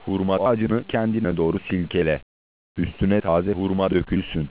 hurma ağacını kendine doğru silkele. Üstüne taze hurma dökülsün.